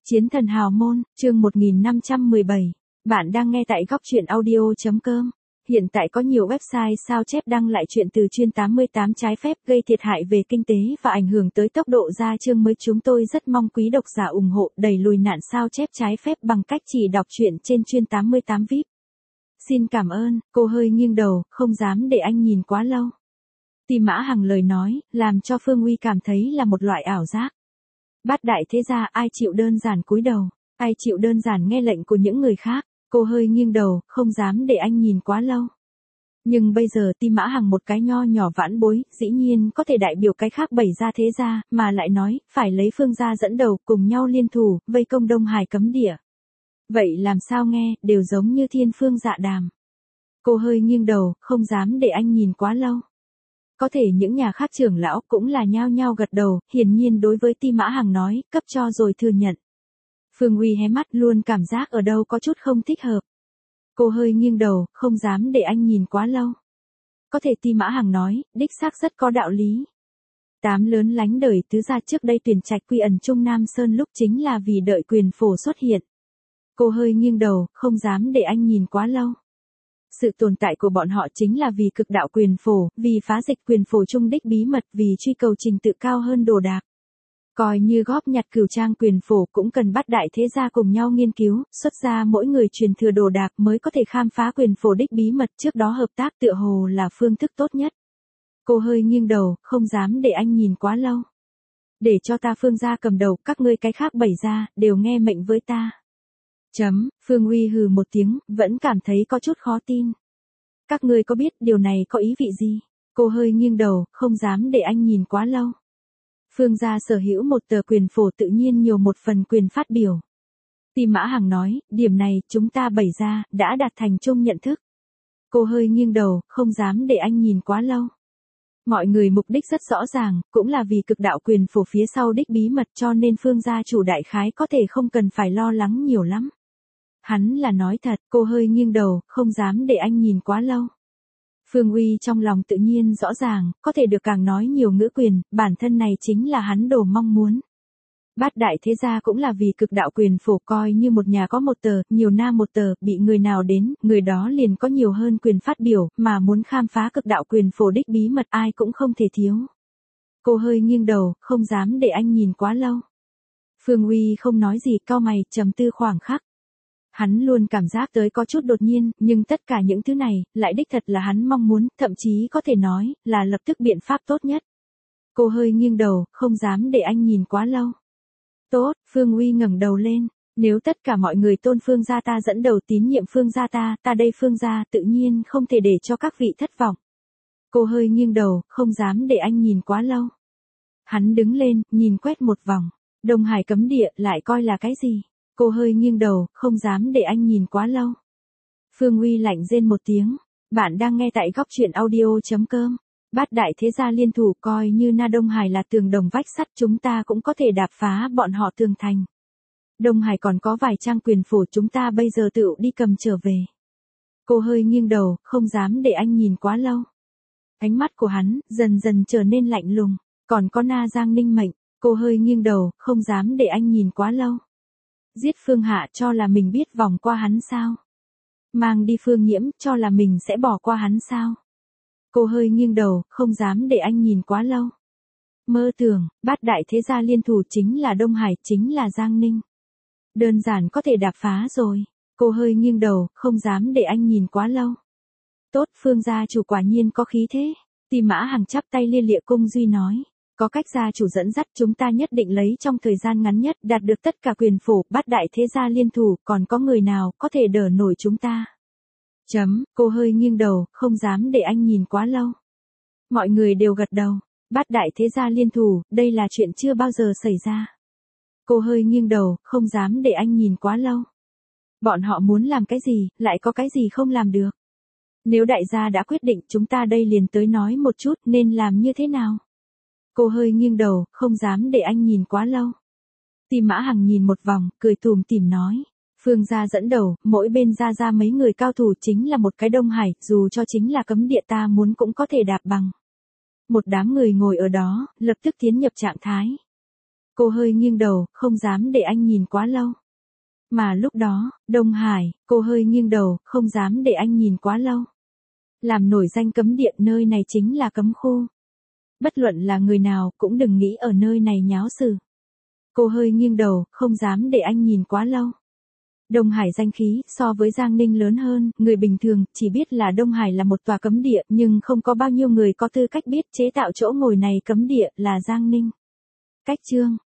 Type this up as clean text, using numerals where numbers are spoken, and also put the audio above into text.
Chiến thần hào môn, chương 1517. Bạn đang nghe tại góc truyện audio.com. Hiện tại có nhiều website sao chép đăng lại chuyện từ chuyên 88 trái phép gây thiệt hại về kinh tế và ảnh hưởng tới tốc độ ra chương mới. Chúng tôi rất mong quý độc giả ủng hộ đẩy lùi nạn sao chép trái phép bằng cách chỉ đọc truyện trên chuyên 88 VIP. Xin cảm ơn. Cô hơi nghiêng đầu, không dám để anh nhìn quá lâu. Ti Mã Hằng lời nói, làm cho Phương Uy cảm thấy là một loại ảo giác. Bát đại thế gia ai chịu đơn giản cúi đầu, ai chịu đơn giản nghe lệnh của những người khác. Cô hơi nghiêng đầu, không dám để anh nhìn quá lâu. Nhưng bây giờ Ti Mã Hằng một cái nho nhỏ vãn bối, dĩ nhiên có thể đại biểu cái khác bảy gia thế gia, mà lại nói, phải lấy Phương gia dẫn đầu, cùng nhau liên thủ, vây công Đông Hải cấm địa. Vậy làm sao nghe, đều giống như thiên phương dạ đàm. Cô hơi nghiêng đầu, không dám để anh nhìn quá lâu. Có thể những nhà khác trưởng lão cũng là nhao nhao gật đầu, hiển nhiên đối với Ti Mã Hằng nói, cấp cho rồi thừa nhận. Phương Uy hé mắt luôn cảm giác ở đâu có chút không thích hợp. Cô hơi nghiêng đầu, không dám để anh nhìn quá lâu. Có thể Ti Mã Hằng nói, đích xác rất có đạo lý. Tám lớn lánh đời tứ gia trước đây tuyển trạch quy ẩn Trung Nam Sơn lúc chính là vì đợi quyền phổ xuất hiện. Cô hơi nghiêng đầu, không dám để anh nhìn quá lâu. Sự tồn tại của bọn họ chính là vì cực đạo quyền phổ, vì phá dịch quyền phổ trung đích bí mật, vì truy cầu trình tự cao hơn đồ đạc. Coi như góp nhặt cửu trang quyền phổ cũng cần bắt đại thế gia cùng nhau nghiên cứu, xuất ra mỗi người truyền thừa đồ đạc mới có thể khám phá quyền phổ đích bí mật, trước đó hợp tác tựa hồ là phương thức tốt nhất. Cô hơi nghiêng đầu, không dám để anh nhìn quá lâu. Để cho ta Phương gia cầm đầu, các ngươi cái khác bảy gia, đều nghe mệnh với ta. Phương Uy hừ một tiếng, vẫn cảm thấy có chút khó tin. Các ngươi có biết điều này có ý vị gì? Cô hơi nghiêng đầu, không dám để anh nhìn quá lâu. Phương gia sở hữu một tờ quyền phổ tự nhiên nhiều một phần quyền phát biểu. Ti Mã Hằng nói, điểm này chúng ta bảy gia đã đạt thành chung nhận thức. Cô hơi nghiêng đầu, không dám để anh nhìn quá lâu. Mọi người mục đích rất rõ ràng, cũng là vì cực đạo quyền phổ phía sau đích bí mật, cho nên Phương gia chủ đại khái có thể không cần phải lo lắng nhiều lắm. Hắn là nói thật. Cô hơi nghiêng đầu, không dám để anh nhìn quá lâu. Phương Uy trong lòng tự nhiên rõ ràng, có thể được càng nói nhiều ngữ quyền, bản thân này chính là hắn đồ mong muốn. Bát đại thế gia cũng là vì cực đạo quyền phổ, coi như một nhà có một tờ, nhiều na một tờ, bị người nào đến, người đó liền có nhiều hơn quyền phát biểu, mà muốn khám phá cực đạo quyền phổ đích bí mật ai cũng không thể thiếu. Cô hơi nghiêng đầu, không dám để anh nhìn quá lâu. Phương Uy không nói gì, cau mày, trầm tư khoảng khắc. Hắn luôn cảm giác tới có chút đột nhiên, nhưng tất cả những thứ này, lại đích thật là hắn mong muốn, thậm chí có thể nói, là lập tức biện pháp tốt nhất. Cô hơi nghiêng đầu, không dám để anh nhìn quá lâu. Tốt, Phương Uy ngẩng đầu lên, nếu tất cả mọi người tôn Phương gia ta dẫn đầu tín nhiệm Phương gia ta đây Phương gia tự nhiên không thể để cho các vị thất vọng. Cô hơi nghiêng đầu, không dám để anh nhìn quá lâu. Hắn đứng lên, nhìn quét một vòng, Đông Hải cấm địa lại coi là cái gì? Cô hơi nghiêng đầu, không dám để anh nhìn quá lâu. Phương Uy lạnh rên một tiếng. Bạn đang nghe tại góc truyện audio.com. Bát đại thế gia liên thủ, coi như na Đông Hải là tường đồng vách sắt, chúng ta cũng có thể đạp phá bọn họ tường thành. Đông Hải còn có vài trang quyền phổ, chúng ta bây giờ tự đi cầm trở về. Cô hơi nghiêng đầu, không dám để anh nhìn quá lâu. Ánh mắt của hắn dần dần trở nên lạnh lùng. Còn có na Giang Ninh mệnh. Cô hơi nghiêng đầu, không dám để anh nhìn quá lâu. Giết Phương Hạ cho là mình biết vòng qua hắn sao? Mang đi Phương Nhiễm cho là mình sẽ bỏ qua hắn sao? Cô hơi nghiêng đầu, không dám để anh nhìn quá lâu. Mơ tưởng, bát đại thế gia liên thủ chính là Đông Hải, chính là Giang Ninh. Đơn giản có thể đạp phá rồi. Cô hơi nghiêng đầu, không dám để anh nhìn quá lâu. Tốt, Phương gia chủ quả nhiên có khí thế. Ti Mã Hằng chắp tay lia lịa cung duy nói. Có cách gia chủ dẫn dắt, chúng ta nhất định lấy trong thời gian ngắn nhất đạt được tất cả quyền phổ, bát đại thế gia liên thủ, còn có người nào có thể đỡ nổi chúng ta? Cô hơi nghiêng đầu, không dám để anh nhìn quá lâu. Mọi người đều gật đầu. Bát đại thế gia liên thủ, đây là chuyện chưa bao giờ xảy ra. Cô hơi nghiêng đầu, không dám để anh nhìn quá lâu. Bọn họ muốn làm cái gì, lại có cái gì không làm được? Nếu đại gia đã quyết định, chúng ta đây liền tới nói một chút nên làm như thế nào? Cô hơi nghiêng đầu, không dám để anh nhìn quá lâu. Ti Mã Hằng nhìn một vòng, cười tủm tỉm nói. Phương gia dẫn đầu, mỗi bên ra mấy người cao thủ, chính là một cái Đông Hải, dù cho chính là cấm địa ta muốn cũng có thể đạp bằng. Một đám người ngồi ở đó, lập tức tiến nhập trạng thái. Cô hơi nghiêng đầu, không dám để anh nhìn quá lâu. Mà lúc đó, Đông Hải, cô hơi nghiêng đầu, không dám để anh nhìn quá lâu. Làm nổi danh cấm địa, nơi này chính là cấm khu. Bất luận là người nào cũng đừng nghĩ ở nơi này nháo sự. Cô hơi nghiêng đầu, không dám để anh nhìn quá lâu. Đông Hải danh khí so với Giang Ninh lớn hơn, người bình thường chỉ biết là Đông Hải là một tòa cấm địa, nhưng không có bao nhiêu người có tư cách biết chế tạo chỗ ngồi này cấm địa là Giang Ninh. Cách chương